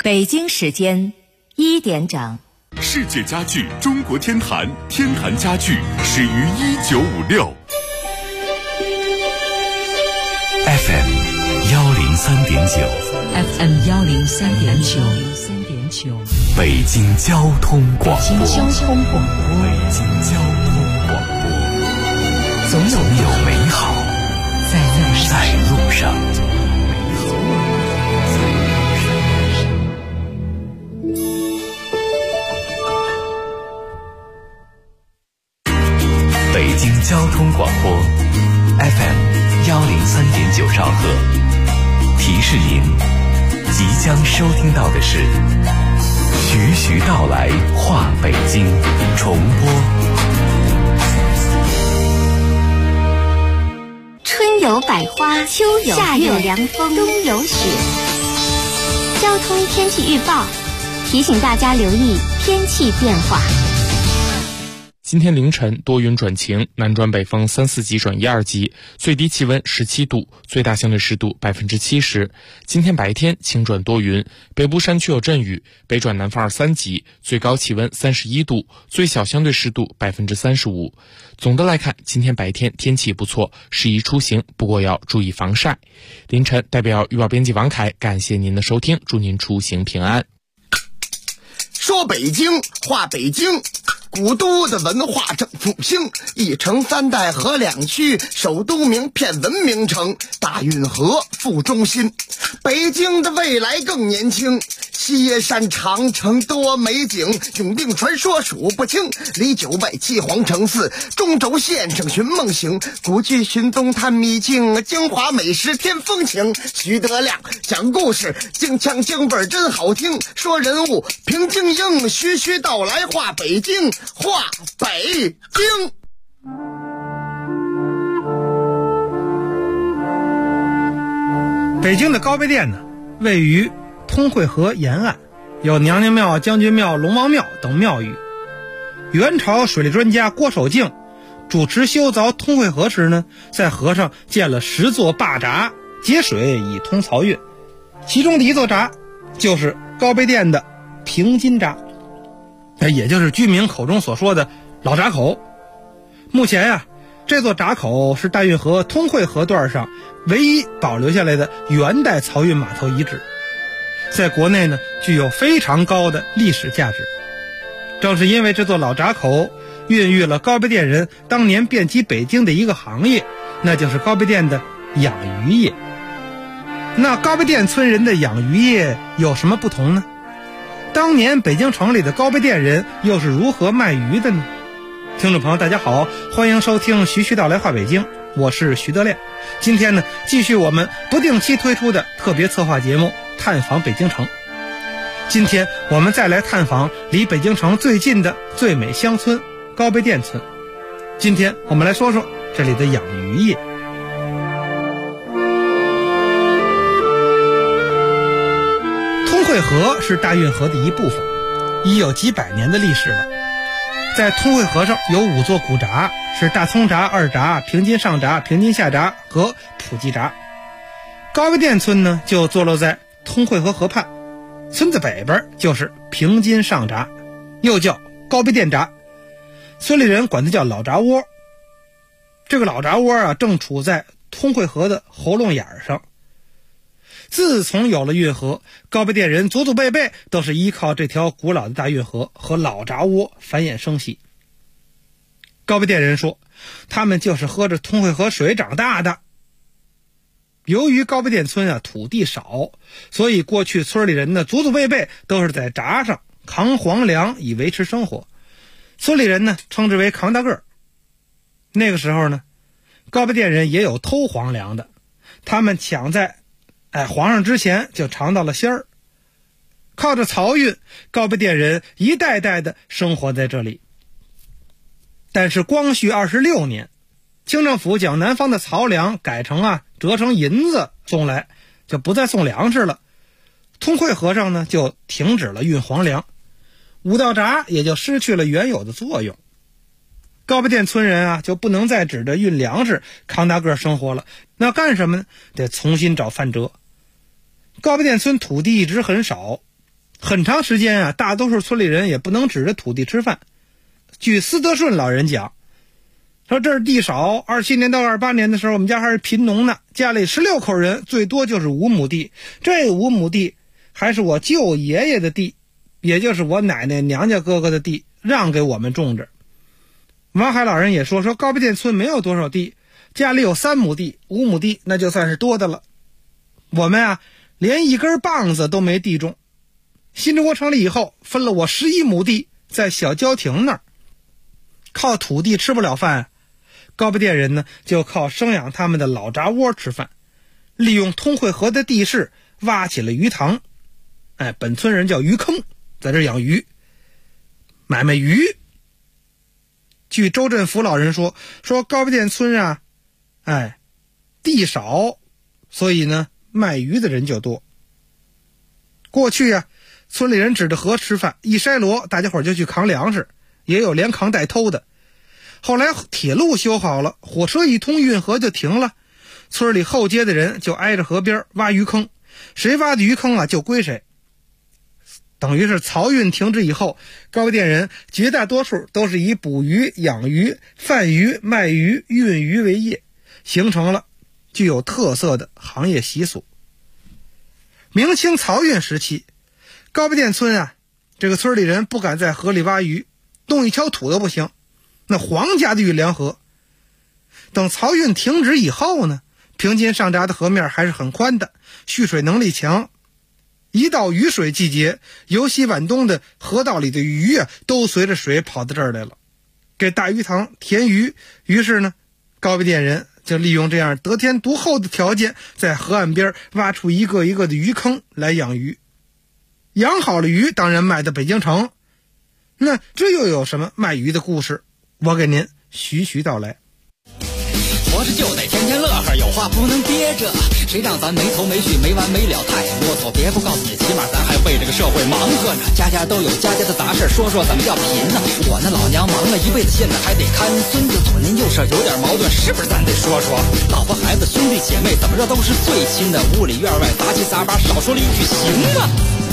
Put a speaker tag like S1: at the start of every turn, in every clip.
S1: 北京时间1点整。
S2: 世界家具中国天坛，天坛家具始于1956。FM 103.9
S3: FM 103.9，
S2: 北京交通广播。
S3: 北京交通广播，总有
S2: 美好
S3: 在
S2: 路上。北京交通广播 FM 103.9兆赫，提示您即将收听到的是徐徐道来话北京重播。
S4: 春有百花，秋有夏有凉风，冬有雪。交通天气预报提醒大家留意天气变化。
S5: 今天凌晨多云转晴，南转北风3、4级转1、2级，最低气温17度，最大相对湿度70%。今天白天晴转多云，北部山区有阵雨，北转南风2、3级，最高气温31度，最小相对湿度35%。总的来看，今天白天天气不错，适宜出行，不过要注意防晒。凌晨代表预报编辑王凯感谢您的收听，祝您出行平安。
S6: 说北京话北京，古都的文化正复兴，一城三代河两区，首都名片文明城，大运河副中心。北京的未来更年轻，西山长城多美景，永定传说数不清，离9外7皇城4，中轴线上寻梦行，古剧寻踪探秘境，京华美食添风情。徐德亮讲故事，京腔京味真好听，说人物平静应，徐徐道来话北京，话北京。
S7: 北京的高碑店呢，位于通惠河沿岸，有娘娘庙、将军庙、龙王庙等庙宇。元朝水利专家郭守敬主持修凿通惠河时呢，在河上建了10座坝闸，节水以通漕运。其中的一座闸就是高碑店的平津闸，也就是居民口中所说的老闸口。目前呀，这座闸口是大运河通惠河段上唯一保留下来的元代漕运码头遗址，在国内呢具有非常高的历史价值。正是因为这座老闸口孕育了高碑店人当年遍及北京的一个行业，那就是高碑店的养鱼业。那高碑店村人的养鱼业有什么不同呢？当年北京城里的高碑店人又是如何卖鱼的呢？听众朋友大家好，欢迎收听徐徐道来话北京，我是徐德亮。今天呢，继续我们不定期推出的特别策划节目探访北京城。今天我们再来探访离北京城最近的最美乡村高碑店村。今天我们来说说这里的养鱼业。通惠河是大运河的一部分，已有几百年的历史了。在通惠河上有5座古闸，是大葱闸、二闸、平津上闸、平津下闸和普济闸。高碑店村呢，就坐落在通惠河河畔，村子北边就是平津上闸，又叫高碑店闸，村里人管它叫老闸窝。这个老闸窝啊，正处在通惠河的喉咙眼上。自从有了运河，高碑店人祖祖辈辈都是依靠这条古老的大运河和老闸窝繁衍生息。高碑店人说，他们就是喝着通惠河水长大的。由于高碑店村啊土地少，所以过去村里人呢祖祖辈辈都是在闸上扛黄粮以维持生活，村里人呢称之为扛大个儿。那个时候呢，高碑店人也有偷黄粮的，他们抢在皇上之前就尝到了鲜儿。靠着漕运，高碑店人一代代的生活在这里。但是光绪26年，清政府将南方的漕粮改成折成银子送来，就不再送粮食了。通惠河上呢就停止了运黄粮，5道闸也就失去了原有的作用。高碑店村人就不能再指着运粮食扛大个生活了，那干什么呢？得重新找饭辙。高碑店村土地一直很少， 很长时间啊，大多数村里人也不能指着土地吃饭。据司德顺老人讲，说这儿地少，27年到28年的时候，我们家还是贫农呢，家里16口人，最多就是5亩地。这5亩地还是我舅爷爷的地，也就是我奶奶娘家哥哥的地，让给我们种着。王海老人也说高碑店村没有多少地，家里有3亩地、5亩地，那就算是多的了。我们啊，连一根棒子都没地种。新中国成立以后，分了我11亩地，在小郊亭那儿。靠土地吃不了饭，高碑店人呢就靠生养他们的老杂窝吃饭，利用通惠河的地势挖起了鱼塘。本村人叫鱼坑，在这养鱼，买卖鱼。据周振福老人说高碑店村啊，地少，所以呢卖鱼的人就多。过去啊，村里人指着河吃饭，一筛箩大家伙就去扛粮食，也有连扛带偷的。后来铁路修好了，火车一通，运河就停了，村里后街的人就挨着河边挖鱼坑，谁挖的鱼坑啊就归谁。等于是漕运停止以后，高碑店人绝大多数都是以捕鱼、养鱼、贩鱼、卖鱼、运鱼为业，形成了具有特色的行业习俗。明清漕运时期，高碑店村啊，这个村里人不敢在河里挖鱼，动一锹土都不行，那皇家的运粮河。等漕运停止以后呢，平津上闸的河面还是很宽的，蓄水能力强。一到雨水季节，由西往东的河道里的鱼啊，都随着水跑到这儿来了，给大鱼塘填鱼。于是呢，高碑店人就利用这样得天独厚的条件，在河岸边挖出一个一个的鱼坑来养鱼。养好了鱼，当然卖到北京城。那这又有什么卖鱼的故事？我给您徐徐道来。
S8: 活着就得天天乐呵，有话不能憋着，谁让咱没头没绪没完没了太啰嗦。别不告诉你，起码咱还为这个社会忙活着，家家都有家家的杂事，说说怎么叫贫呢？我那老娘忙了一辈子，现在还得看孙子，左邻右舍有点矛盾，是不是咱得说说？老婆孩子兄弟姐妹怎么着都是最亲的，屋里院外杂七杂八，少说了一句行吗？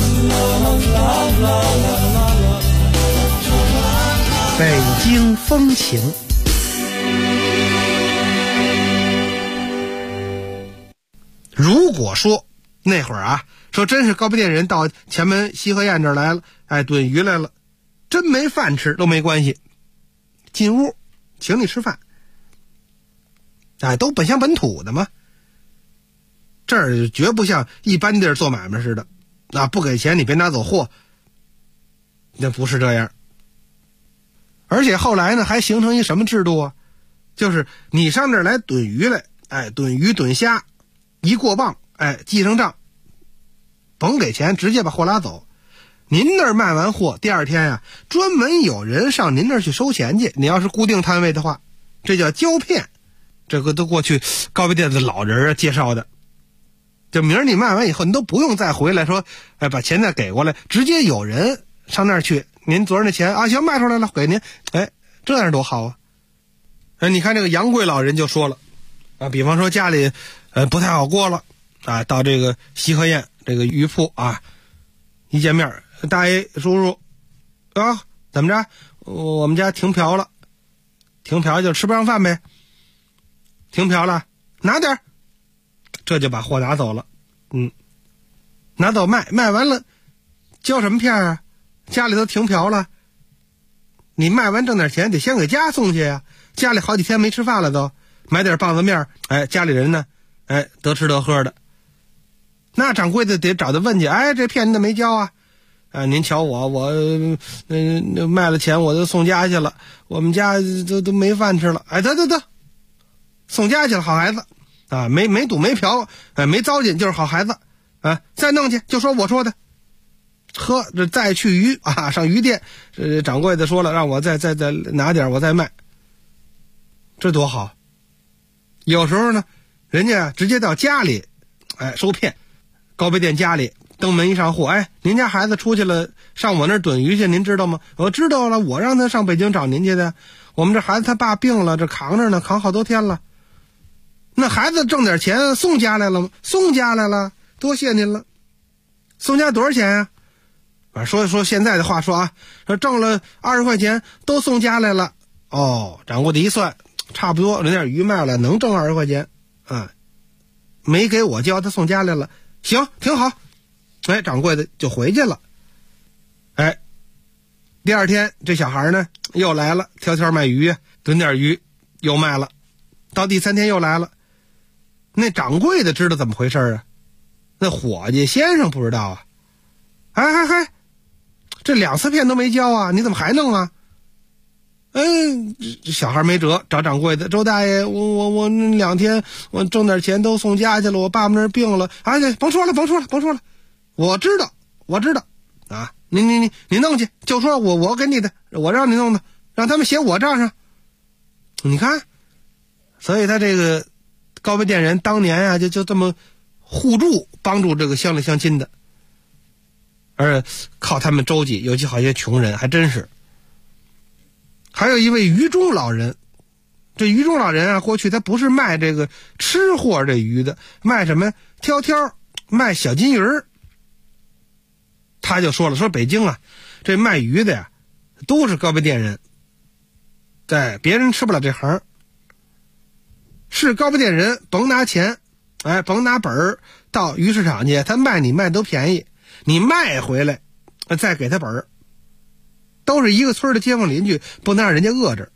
S7: 北京风情。如果说那会儿啊，说真是高碑店人到前门西河堰这儿来了，炖鱼来了，真没饭吃都没关系，进屋请你吃饭，都本乡本土的嘛。这儿绝不像一般地儿做买卖似的，不给钱你别拿走货，那不是这样。而且后来呢，还形成一什么制度啊？就是你上这儿来炖鱼来，炖鱼炖虾，一过磅，记上账，甭给钱，直接把货拉走。您那儿卖完货，第二天啊，专门有人上您那儿去收钱去。你要是固定摊位的话，这叫胶片。这个都过去高碑店的老人介绍的。就明儿你卖完以后，你都不用再回来说，把钱再给过来，直接有人上那儿去。您昨儿那钱啊，行，卖出来了，给您。这样多好啊！你看这个杨贵老人就说了比方说家里不太好过了到这个西河堰这个鱼铺一见面，大爷叔叔怎么着？我们家停瓢了，停瓢就吃不上饭呗。停瓢了，拿点，这就把货拿走了。拿走卖完了，交什么片啊？家里都停瓢了，你卖完挣点钱，得先给家送去呀。家里好几天没吃饭了都，买点棒子面，家里人呢，得吃得喝的。那掌柜的得找他问去，这片您怎么没交啊？您瞧我卖了钱我都送家去了，我们家都没饭吃了。得，送家去了，好孩子没赌没嫖，没糟践，就是好孩子再弄去，就说我说的。这再去鱼上鱼店，掌柜的说了，让我再拿点，我再卖。这多好！有时候呢，人家直接到家里，收片。高碑店家里登门一上户，您家孩子出去了，上我那儿炖鱼去，您知道吗？我知道了，我让他上北京找您去的。我们这孩子他爸病了，这扛着呢，扛好多天了。那孩子挣点钱送家来了吗？送家来了，多谢您了。送家多少钱啊？ 说现在的话说啊，说挣了20块钱都送家来了。掌柜的一算，差不多那点鱼卖了能挣20块钱啊，没给我交，他送家来了，行，挺好。掌柜的就回去了。第二天这小孩呢又来了，挑挑卖鱼，炖点鱼又卖了。到第3天又来了，那掌柜的知道怎么回事啊，那伙计先生不知道啊。这2次骗都没交啊，你怎么还弄啊？小孩没辙，找掌柜的，周大爷，我2天我挣点钱都送家去了，我爸爸那儿病了。甭说了，我知道啊，你弄去，就说我给你的，我让你弄的，让他们写我账上。你看，所以他这个高碑店人当年啊，就这么互助帮助这个乡里乡亲的，而靠他们周济，尤其好些穷人还真是。还有一位鱼中老人，这鱼中老人啊，过去他不是卖这个吃货这鱼的，卖什么挑，卖小金鱼儿。他就说了，说北京啊，这卖鱼的呀，都是高碑店人，别人吃不了这行。是高碑店人甭拿钱，甭拿本儿到鱼市场去，他卖你卖都便宜，你卖回来再给他本儿，都是一个村的街坊邻居，不能让人家饿着。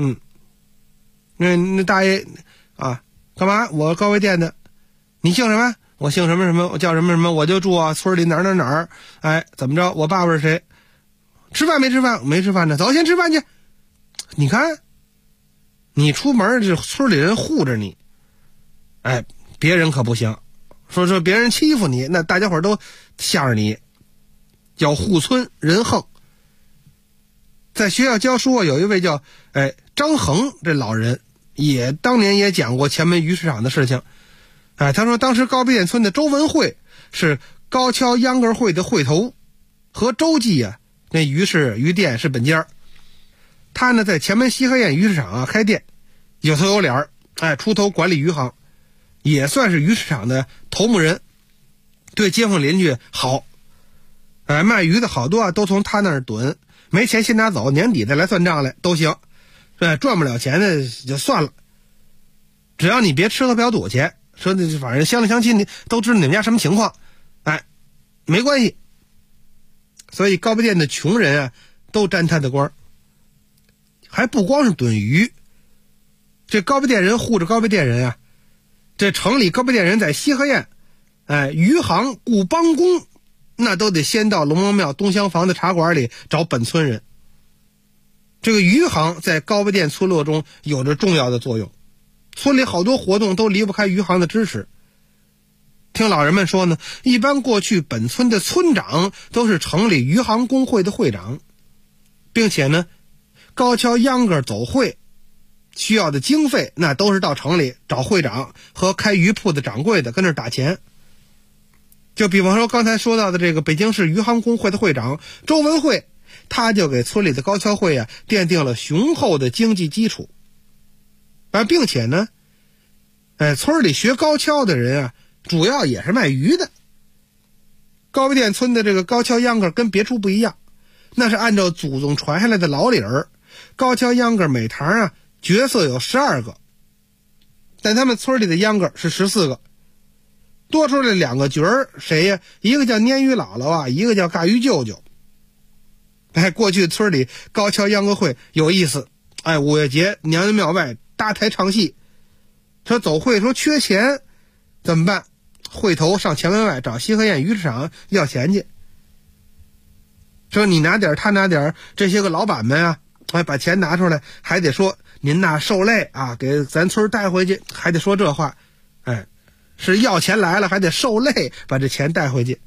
S7: 那大爷啊，干嘛？我高碑店的，你姓什么？我姓什么什么，我叫什么什么，我就住啊村里哪儿。怎么着？我爸爸是谁？吃饭没吃饭？没吃饭呢，走，先吃饭去。你看，你出门这村里人护着你，别人可不行。说别人欺负你，那大家伙都向着你，要护村人横。在学校教书啊，有一位叫张衡这老人，当年也讲过前门鱼市场的事情。他说当时高碑店村的周文会是高跷秧歌会的会头，和周记啊那鱼店是本家。他呢在前门西河堰鱼市场啊开店，有头有脸，出头管理鱼行，也算是鱼市场的头目人，对街坊邻居好。卖鱼的好多啊都从他那儿囤，没钱先拿走，年底再来算账来都行。赚不了钱的就算了，只要你别吃喝嫖赌去，说反正乡里乡亲都知道你们家什么情况，没关系。所以高碑店的穷人啊都沾他的光。还不光是囤鱼，这高碑店人护着高碑店人啊，这城里高碑店人在西河堰鱼行雇帮工，那都得先到龙王庙东厢房的茶馆里找本村人。这个鱼行在高碑店村落中有着重要的作用，村里好多活动都离不开鱼行的支持。听老人们说呢，一般过去本村的村长都是城里鱼行工会的会长，并且呢高跷秧歌走会需要的经费，那都是到城里找会长和开鱼铺的掌柜的跟那儿打钱。就比方说刚才说到的这个北京市鱼行工会的会长周文会，他就给村里的高跷会啊奠定了雄厚的经济基础。并且呢村里学高跷的人啊主要也是卖鱼的。高碑店村的这个高跷秧歌跟别处不一样，那是按照祖宗传下来的老理儿，高跷秧歌每堂啊角色有12个，但他们村里的秧歌是14个，多出来2个角儿，谁呀？一个叫鲶鱼姥姥啊，一个叫尬鱼舅舅。过去村里高跷秧歌会有意思，五月节娘娘庙外搭台唱戏，说走会说缺钱怎么办？会头上前门外找西河堰鱼市场要钱去，说你拿点他拿点，这些个老板们啊把钱拿出来，还得说您那受累啊给咱村带回去，还得说这话，是要钱来了还得受累把这钱带回去。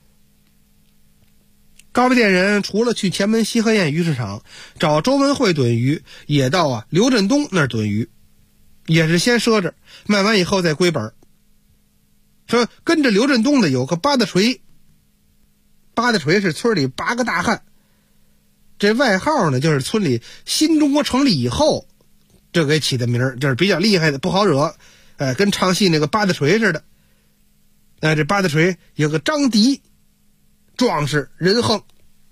S7: 高碑店人除了去前门西河堰鱼市场找周文会囤鱼，也到刘振东那儿囤鱼，也是先赊着，卖完以后再归本。说跟着刘振东的有个八大锤，八大锤是村里8个大汉，这外号呢就是村里新中国成立以后这给起的名，就是比较厉害的，不好惹，跟唱戏那个八大锤似的。这八大锤有个张迪壮实人横，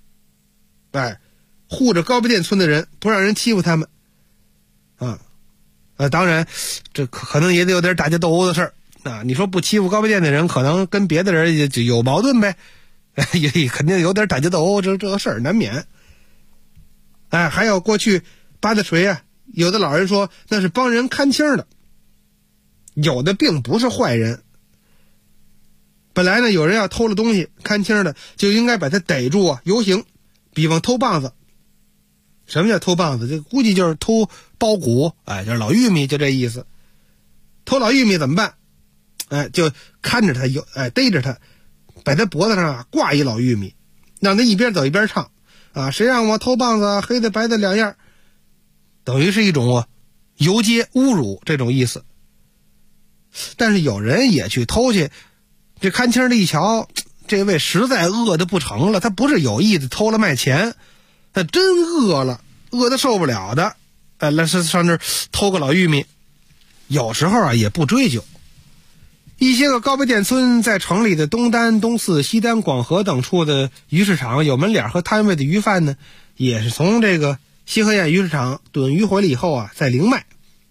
S7: 护着高碑店村的人，不让人欺负他们当然这可能也得有点打架斗殴的事儿你说不欺负高碑店的人，可能跟别的人也就有矛盾呗，也肯定有点打架斗殴，这个事儿难免。还有过去八大锤有的老人说那是帮人看清的，有的并不是坏人。本来呢，有人要偷了东西，看清的就应该把他逮住游行，比方偷棒子。什么叫偷棒子？这估计就是偷包谷，就是老玉米，就这意思。偷老玉米怎么办？就看着他逮着他，把他脖子上挂一老玉米，让他一边走一边唱谁让我偷棒子，黑的白的两样，等于是一种游街侮辱这种意思。但是有人也去偷去，这看清的一瞧，这位实在饿得不成了，他不是有意的偷了卖钱，他真饿了，饿得受不了的，来上这儿偷个老玉米。有时候也不追究。一些个高碑店村在城里的东单、东四、西单、广河等处的鱼市场有门脸和摊位的鱼贩呢，也是从这个西河堰鱼市场囤鱼回来以后再零卖。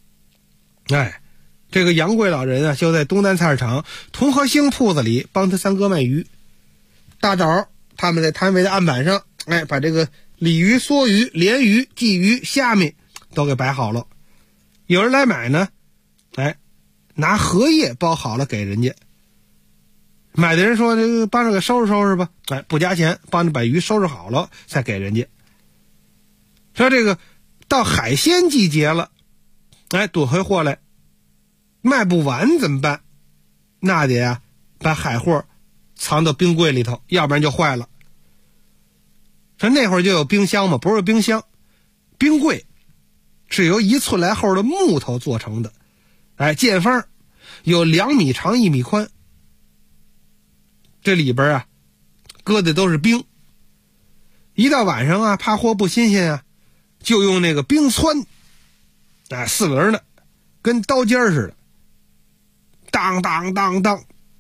S7: 这个杨贵老人就在东单菜市场同和兴铺子里帮他三哥卖鱼。大早他们在摊位的案板上把这个鲤鱼、梭鱼、鲢鱼、鲫鱼、虾米都给摆好了。有人来买呢，拿荷叶包好了给人家。买的人说这个帮着给收拾收拾吧，不加钱，帮着把鱼收拾好了再给人家。说这个到海鲜季节了，囤回货来，卖不完怎么办？那得把海货藏到冰柜里头，要不然就坏了。说那会儿就有冰箱嘛，不是冰箱，冰柜是由1寸来厚的木头做成的，见方有2米长1米宽，这里边搁的都是冰。一到晚上怕货不新鲜就用那个冰汆，4轮的，跟刀尖似的，当当当当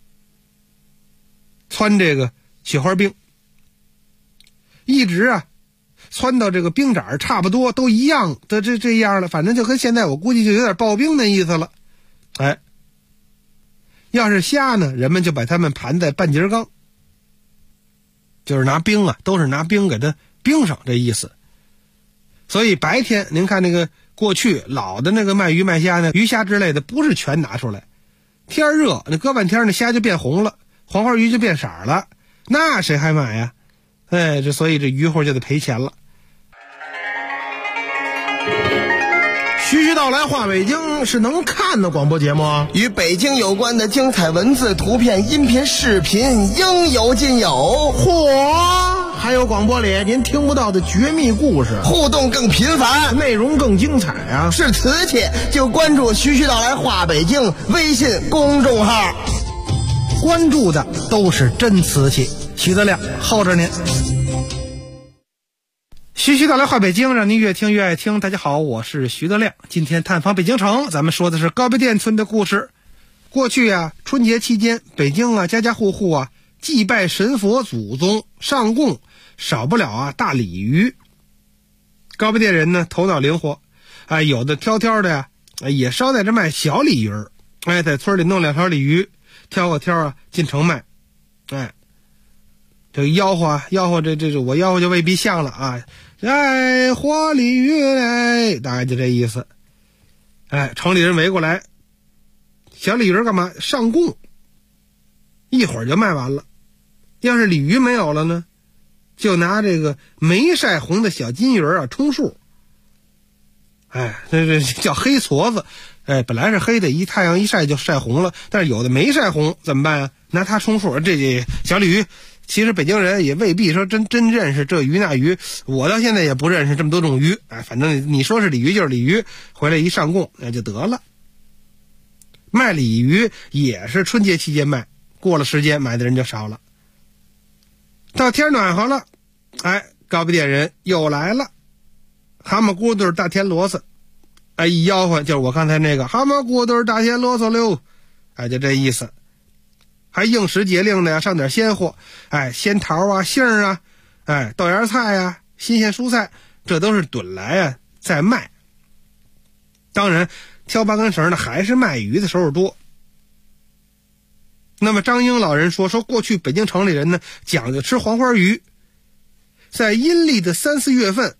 S7: 汆这个雪花冰，一直汆到这个冰盏差不多都一样的这样了，反正就跟现在我估计就有点刨冰的意思了。要是虾呢，人们就把它们盘在半截缸，就是拿冰都是拿冰给它冰上这意思。所以白天您看那个过去老的那个卖鱼卖虾呢，鱼虾之类的不是全拿出来，天热那搁半天那虾就变红了，黄花鱼就变色了，那谁还买呀？所以这渔户就得赔钱了。
S9: 徐徐道来话北京是能看的广播节目
S6: 与北京有关的精彩文字、图片、音频、视频应有尽有。
S9: 嚯，还有广播里您听不到的绝密故事，
S6: 互动更频繁，
S9: 内容更精彩
S6: 是瓷器就关注徐徐道来话北京微信公众号，
S7: 关注的都是真瓷器。徐德亮候着您。徐徐道来话北京，让您越听越爱听。大家好，我是徐德亮。今天探访北京城，咱们说的是高碑店村的故事。过去春节期间，北京家家户户祭拜神佛祖宗，上供少不了大鲤鱼。高碑店人呢头脑灵活，有的挑挑的也捎带着卖小鲤鱼，在村里弄2条鲤鱼，挑个挑进城卖。这个吆喝这我吆喝就未必像了活鲤鱼大概就这意思。城里人围过来，小鲤鱼干嘛？上供，一会儿就卖完了。要是鲤鱼没有了呢，就拿这个没晒红的小金鱼充数。这叫黑矬子。本来是黑的，太阳一晒就晒红了，但是有的没晒红怎么办拿它充数。这小鲤鱼其实北京人也未必说真认识这鱼那鱼，我到现在也不认识这么多种鱼。反正你说是鲤鱼就是鲤鱼，回来一上供那就得了。卖鲤鱼也是春节期间卖，过了时间买的人就少了。到天暖和了，高碑店人又来了，蛤蟆咕嘟大田螺丝，一吆喝就是我刚才那个蛤蟆咕嘟大田螺丝溜，就这意思。
S9: 还应时节令的呀，上点鲜货，仙桃啊、杏啊，豆芽菜啊、新鲜蔬菜，这都是囤来啊再卖。当然挑八根绳呢还是卖鱼的时候多。那么张英老人说过去北京城里人呢讲究吃黄花鱼，在阴历的3、4月份，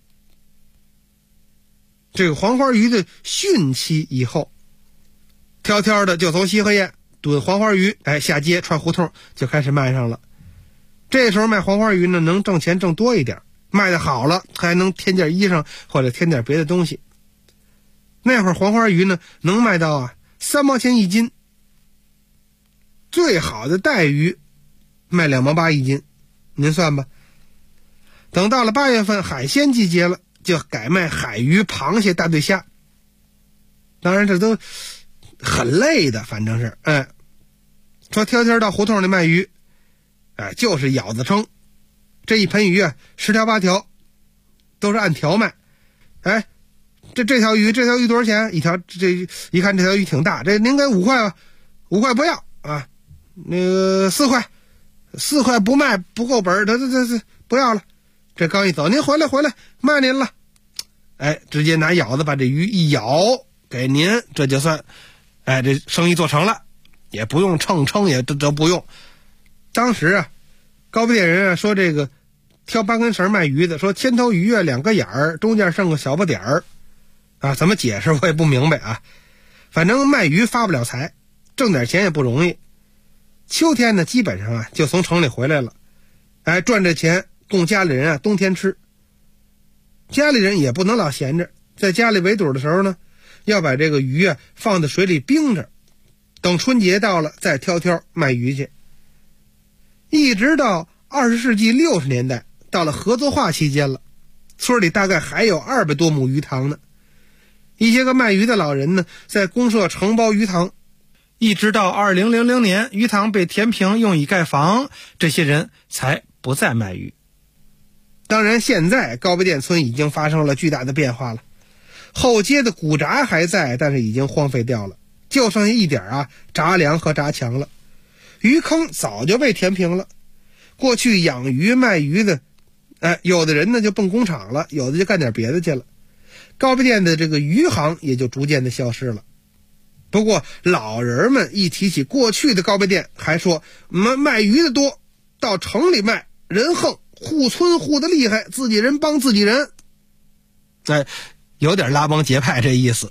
S9: 这个黄花鱼的汛期以后，挑挑的就从西河沿炖黄花鱼，下街串胡同就开始卖上了。这时候卖黄花鱼呢能挣钱挣多一点，卖得好了还能添件衣裳或者添点别的东西。那会儿黄花鱼呢能卖到3毛钱一斤，最好的带鱼卖2毛8一斤，您算吧。等到了8月份海鲜季节了，就改卖海鱼、螃蟹、大对虾。当然这都很累的，反正是说挑挑到胡同里卖鱼，就是舀子称，这一盆鱼10条8条都是按条卖。这条鱼多少钱一条？这一看这条鱼挺大，这您给5块吧，5块不要啊，那个4块，4块不卖不够本，这不要了。这刚一走，您回来卖您了，直接拿舀子把这鱼一舀给您，这就算这生意做成了，也不用称也都不用。当时高碑店人说这个挑8根绳卖鱼的，说千头鱼2个眼儿，中间剩个小不点儿怎么解释我也不明白反正卖鱼发不了财，挣点钱也不容易。秋天呢基本上就从城里回来了，赚这钱供家里人冬天吃。家里人也不能老闲着，在家里围堵的时候呢，要把这个鱼放在水里冰着，等春节到了再挑卖鱼去。一直到20世纪60年代，到了合作化期间了，村里大概还有200多亩鱼塘呢。一些个卖鱼的老人呢，在公社承包鱼塘，一直到2000年鱼塘被填平用以盖房，这些人才不再卖鱼。当然现在高碑店村已经发生了巨大的变化了，后街的古闸还在，但是已经荒废掉了，就剩下一点闸梁和闸墙了。鱼坑早就被填平了，过去养鱼卖鱼的有的人呢就奔工厂了，有的就干点别的去了，高碑店的这个鱼行也就逐渐的消失了。不过老人们一提起过去的高碑店，还说卖鱼的多，到城里卖人横，护村护的厉害，自己人帮自己人，有点拉帮结派这意思。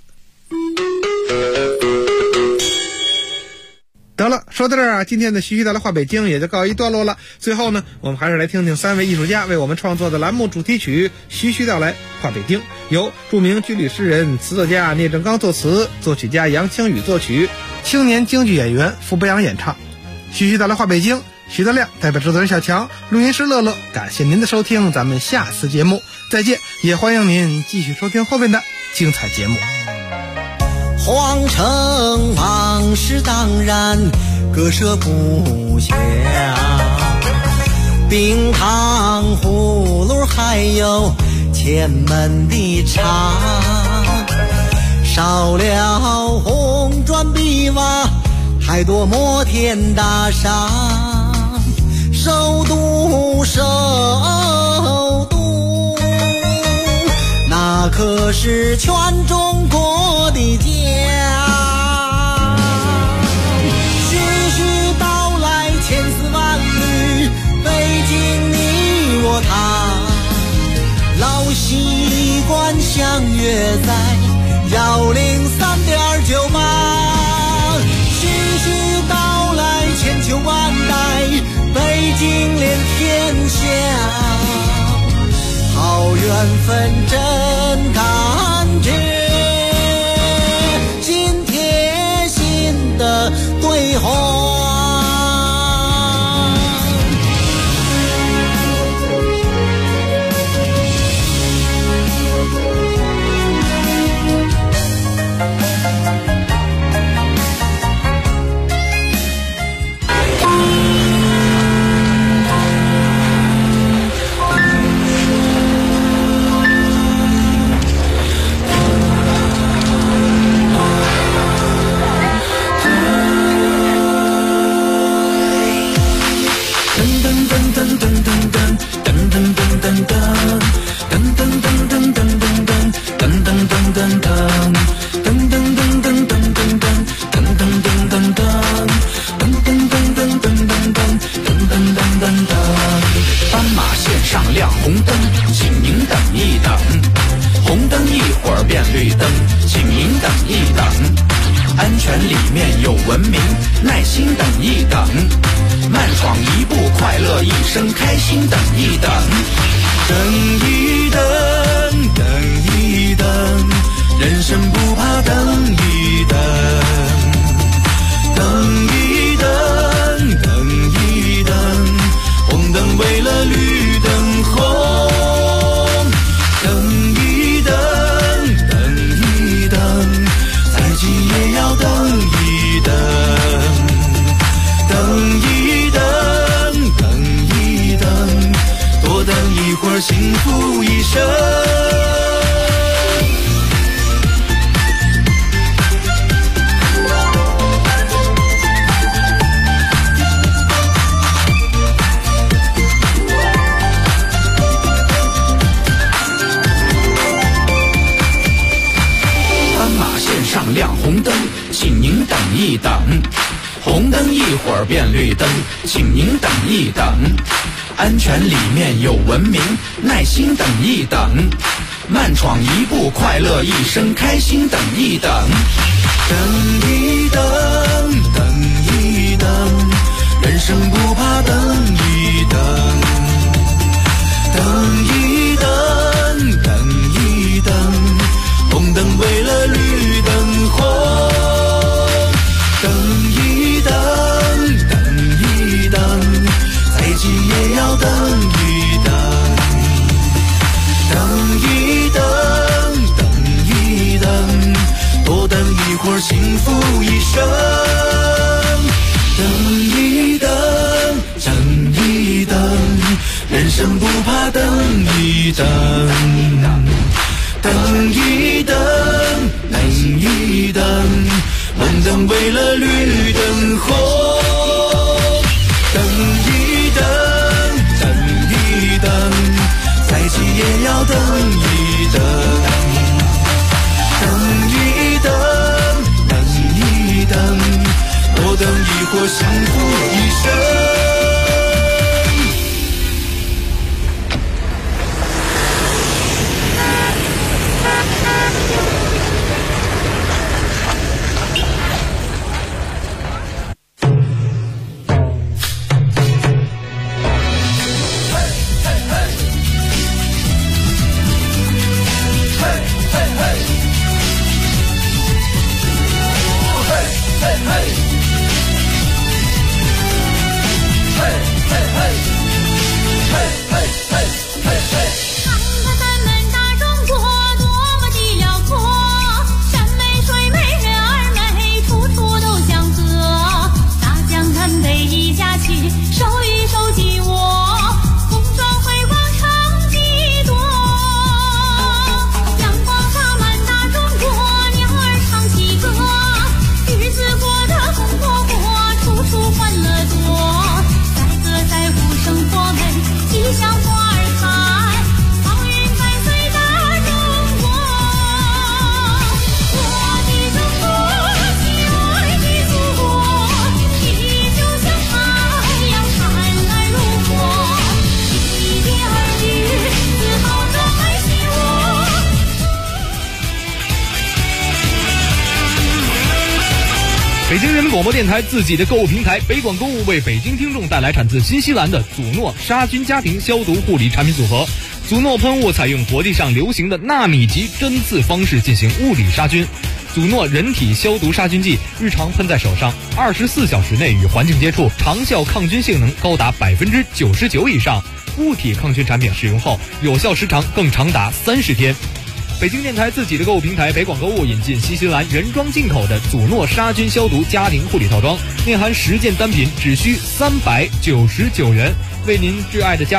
S9: 得了，说到这儿今天的徐徐道来话北京也就告一段落了。最后呢，我们还是来听听3位艺术家为我们创作的栏目主题曲《徐徐道来话北京》，由著名军旅诗人、词作家聂正刚作词，作曲家杨清宇作曲，青年京剧演员傅博洋演唱。徐徐道来话北京，徐德亮代表制作人小强，录音师乐乐，感谢您的收听，咱们下次节目再见，也欢迎您继续收听后面的精彩节目。
S10: 皇城往事当然割舍不下，冰糖葫芦还有前门的茶，少了红砖碧瓦，太多摩天大厦，首都那可是全中国的家。徐徐道来千丝万缕，北京你我他，老习惯相约在103.98。徐徐道来千秋万代，北京连天下，好缘分真感觉，心贴心的对话。
S8: 上亮红灯，请您等一等。红灯一会儿变绿灯，请您等一等。安全里面有文明，耐心等一等。慢闯一步，快乐一生，开心等一等。等一等，等一等，人生不怕等一等。等一等，等一等，红灯为了绿灯红。等一等，等一等，再急也要等一等。等一等，等一等，多等一会儿，幸福一生。上亮红灯，请您等一等。红灯一会儿变绿灯，请您等一等。安全里面有文明，耐心等一等。慢闯一步，快乐一生，开心等一等。等一等，等一等，人生不怕等一等。等一等，等一等，红灯为了绿灯红。等一等，等一等，再急也要等一等。等一等，等一等，多等一会儿，幸福一生。等一等，等一等，人生不怕等一等。等一等，等一等，红灯为了绿灯红。等一等，等一等，再急也要等一等。等一等，等一等，多等一会儿，幸福一生。
S11: 北京人民广播电台自己的购物平台北广购物为北京听众带来产自新西兰的祖诺杀菌家庭消毒护理产品组合。祖诺喷雾采用国际上流行的纳米级针刺方式进行物理杀菌。祖诺人体消毒杀菌剂日常喷在手上，24小时内与环境接触，长效抗菌性能高达99%以上。物体抗菌产品使用后有效时长更长达30天。北京电台自己的购物平台北广购物引进新西兰原装进口的祖诺杀菌消毒家庭护理套装，内含10件单品，只需399元，为您挚爱的家